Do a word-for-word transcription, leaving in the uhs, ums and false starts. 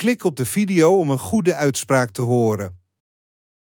Klik op de video om een goede uitspraak te horen.